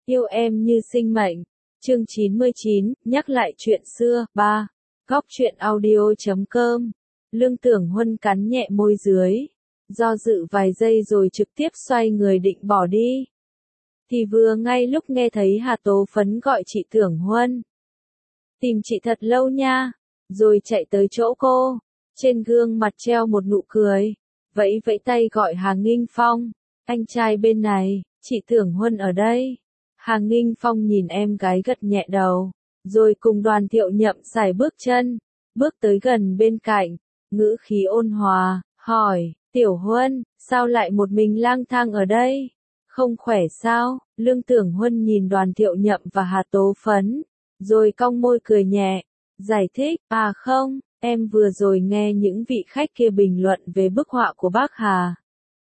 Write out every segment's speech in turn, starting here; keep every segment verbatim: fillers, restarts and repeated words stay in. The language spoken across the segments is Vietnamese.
Yêu em như sinh mệnh. Chương chín mươi chín, nhắc lại chuyện xưa, ba. Góc truyện audio chấm com. Lương Tưởng Huân cắn nhẹ môi dưới. Do dự vài giây rồi trực tiếp xoay người định bỏ đi. Thì vừa ngay lúc nghe thấy Hà Tố Phấn gọi chị Tưởng Huân. Tìm chị thật lâu nha. Rồi chạy tới chỗ cô. Trên gương mặt treo một nụ cười. Vẫy vẫy tay gọi Hà Nghinh Phong. Anh trai bên này, chị Tưởng Huân ở đây. Hà Nghinh Phong nhìn em gái gật nhẹ đầu. Rồi cùng Đoàn Thiệu Nhậm sải bước chân. Bước tới gần bên cạnh. Ngữ khí ôn hòa, hỏi, Tiểu Huân, sao lại một mình lang thang ở đây? Không khỏe sao? Lương Tưởng Huân nhìn Đoàn Thiệu Nhậm và Hà Tố Phấn. Rồi cong môi cười nhẹ. Giải thích, à không, em vừa rồi nghe những vị khách kia bình luận về bức họa của bác Hà.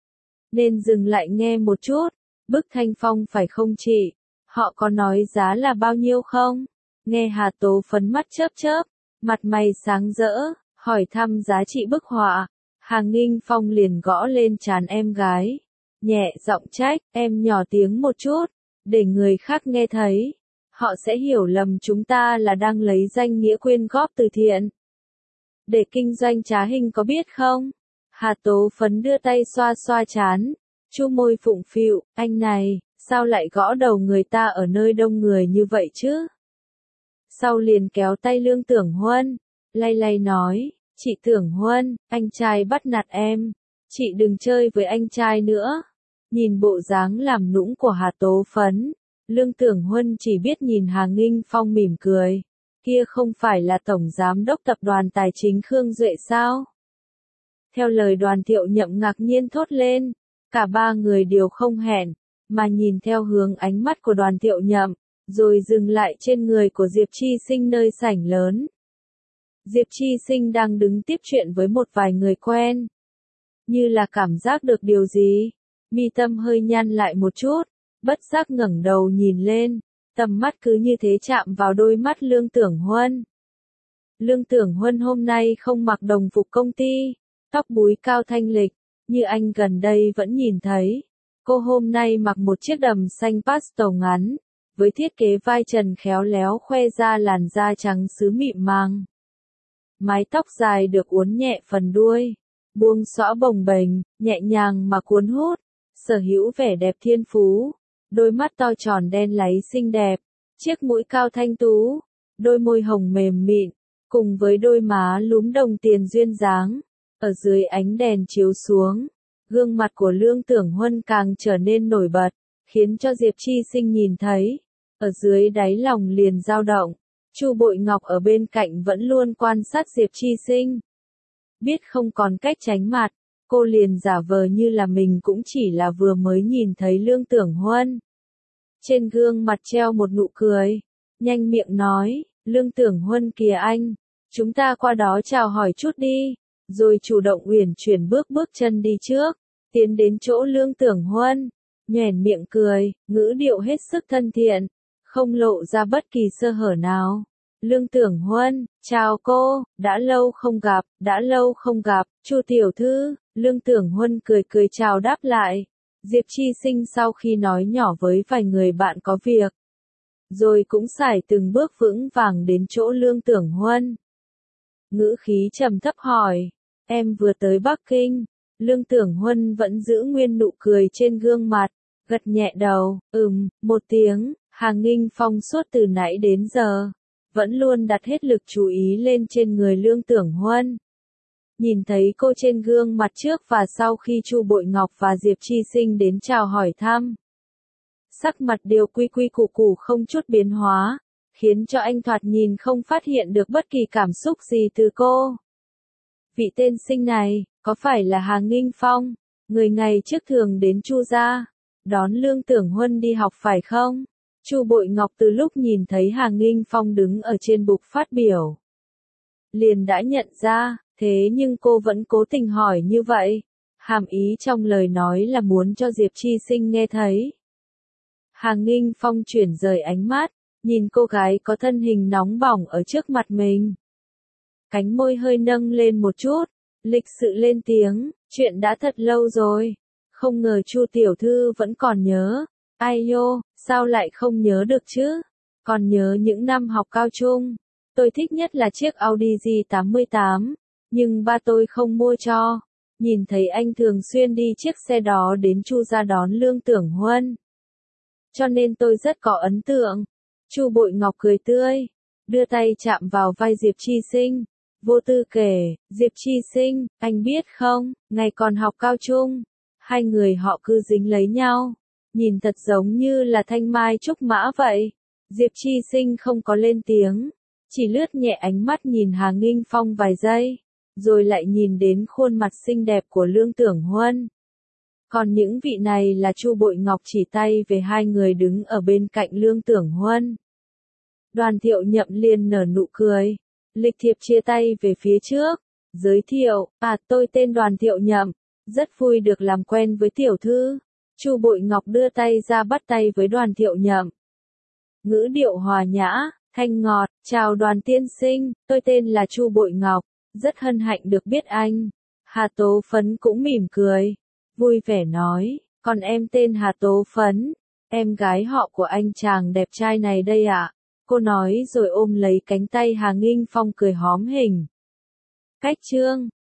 Nên dừng lại nghe một chút. Bức Thanh Phong phải không chị? Họ có nói giá là bao nhiêu không? Nghe Hà Tố Phấn mắt chớp chớp, mặt mày sáng rỡ, hỏi thăm giá trị bức họa. Hà Nghinh Phong liền gõ lên trán em gái. Nhẹ giọng trách, em nhỏ tiếng một chút, để người khác nghe thấy. Họ sẽ hiểu lầm chúng ta là đang lấy danh nghĩa quyên góp từ thiện. Để kinh doanh trá hình có biết không? Hà Tố Phấn đưa tay xoa xoa trán, chu môi phụng phịu, anh này, sao lại gõ đầu người ta ở nơi đông người như vậy chứ? Sau liền kéo tay Lương Tưởng Huân, lay lay nói, chị Tưởng Huân, anh trai bắt nạt em, chị đừng chơi với anh trai nữa. Nhìn bộ dáng làm nũng của Hà Tố Phấn, Lương Tưởng Huân chỉ biết nhìn Hà Nghinh Phong mỉm cười. Kia không phải là Tổng Giám đốc Tập đoàn Tài chính Khương Duệ sao? Theo lời Đoàn Thiệu Nhậm ngạc nhiên thốt lên, cả ba người đều không hẹn, mà nhìn theo hướng ánh mắt của Đoàn Thiệu Nhậm, rồi dừng lại trên người của Diệp Chi Sinh nơi sảnh lớn. Diệp Chi Sinh đang đứng tiếp chuyện với một vài người quen. Như là cảm giác được điều gì, mi tâm hơi nhăn lại một chút, bất giác ngẩng đầu nhìn lên, tầm mắt cứ như thế chạm vào đôi mắt Lương Tưởng Huân. Lương Tưởng Huân hôm nay không mặc đồng phục công ty, tóc búi cao thanh lịch, như anh gần đây vẫn nhìn thấy. Cô hôm nay mặc một chiếc đầm xanh pastel ngắn, với thiết kế vai trần khéo léo khoe ra làn da trắng sứ mịn màng. Mái tóc dài được uốn nhẹ phần đuôi, buông xõa bồng bềnh, nhẹ nhàng mà cuốn hút, sở hữu vẻ đẹp thiên phú. Đôi mắt to tròn đen láy xinh đẹp, chiếc mũi cao thanh tú, đôi môi hồng mềm mịn, cùng với đôi má lúm đồng tiền duyên dáng. Ở dưới ánh đèn chiếu xuống, gương mặt của Lương Tưởng Huân càng trở nên nổi bật, khiến cho Diệp Chi Sinh nhìn thấy, ở dưới đáy lòng liền dao động. Chu Bội Ngọc ở bên cạnh vẫn luôn quan sát Diệp Chi Sinh. Biết không còn cách tránh mặt, cô liền giả vờ như là mình cũng chỉ là vừa mới nhìn thấy Lương Tưởng Huân. Trên gương mặt treo một nụ cười, nhanh miệng nói, Lương Tưởng Huân kìa anh, chúng ta qua đó chào hỏi chút đi, rồi chủ động uyển chuyển bước bước chân đi trước, tiến đến chỗ Lương Tưởng Huân, nhoẻn miệng cười, ngữ điệu hết sức thân thiện, không lộ ra bất kỳ sơ hở nào. Lương Tưởng Huân, chào cô, đã lâu không gặp, đã lâu không gặp, Chu tiểu thư. Lương Tưởng Huân cười cười chào đáp lại. Diệp Chi Sinh sau khi nói nhỏ với vài người bạn có việc, rồi cũng sải từng bước vững vàng đến chỗ Lương Tưởng Huân. Ngữ khí trầm thấp hỏi, em vừa tới Bắc Kinh. Lương Tưởng Huân vẫn giữ nguyên nụ cười trên gương mặt, gật nhẹ đầu, ừm, một tiếng. Hà Nghinh Phong suốt từ nãy đến giờ, vẫn luôn đặt hết lực chú ý lên trên người Lương Tưởng Huân. Nhìn thấy cô trên gương mặt trước và sau khi Chu Bội Ngọc và Diệp Chi Sinh đến chào hỏi thăm, sắc mặt đều quy quy củ củ không chút biến hóa, khiến cho anh thoạt nhìn không phát hiện được bất kỳ cảm xúc gì từ cô. Vị tên sinh này, có phải là Hà Nghinh Phong, người ngày trước thường đến Chu gia, đón Lương Tưởng Huân đi học phải không? Chu Bội Ngọc từ lúc nhìn thấy Hà Nghinh Phong đứng ở trên bục phát biểu, liền đã nhận ra, thế nhưng cô vẫn cố tình hỏi như vậy, hàm ý trong lời nói là muốn cho Diệp Chi Sinh nghe thấy. Hà Nghinh Phong chuyển rời ánh mắt, nhìn cô gái có thân hình nóng bỏng ở trước mặt mình. Cánh môi hơi nâng lên một chút, lịch sự lên tiếng, chuyện đã thật lâu rồi, không ngờ Chu tiểu thư vẫn còn nhớ. Ai nhô, Sao lại không nhớ được chứ? Còn nhớ những năm học cao trung, tôi thích nhất là chiếc Audi G tám mươi tám, nhưng ba tôi không mua cho. Nhìn thấy anh thường xuyên đi chiếc xe đó đến Chu ra đón Lương Tưởng Huân. Cho nên tôi rất có ấn tượng. Chu Bội Ngọc cười tươi, đưa tay chạm vào vai Diệp Chi Sinh. Vô tư kể, Diệp Chi Sinh, anh biết không, ngày còn học cao trung, hai người họ cứ dính lấy nhau. Nhìn thật giống như là thanh mai trúc mã vậy. Diệp Chi Sinh không có lên tiếng, chỉ lướt nhẹ ánh mắt nhìn Hà Nghinh Phong vài giây, rồi lại nhìn đến khuôn mặt xinh đẹp của Lương Tưởng Huân. Còn những vị này là Chu Bội Ngọc chỉ tay về hai người đứng ở bên cạnh Lương Tưởng Huân. Đoàn Thiệu Nhậm liền nở nụ cười, lịch thiệp chia tay về phía trước, giới thiệu, à tôi tên Đoàn Thiệu Nhậm, rất vui được làm quen với tiểu thư. Chu Bội Ngọc đưa tay ra bắt tay với Đoàn Thiệu Nhậm. Ngữ điệu hòa nhã, thanh ngọt, chào Đoàn tiên sinh, tôi tên là Chu Bội Ngọc, rất hân hạnh được biết anh. Hà Tố Phấn cũng mỉm cười, vui vẻ nói, còn em tên Hà Tố Phấn, em gái họ của anh chàng đẹp trai này đây ạ. Cô nói rồi ôm lấy cánh tay Hà Nghinh Phong cười hóm hình. Cách chương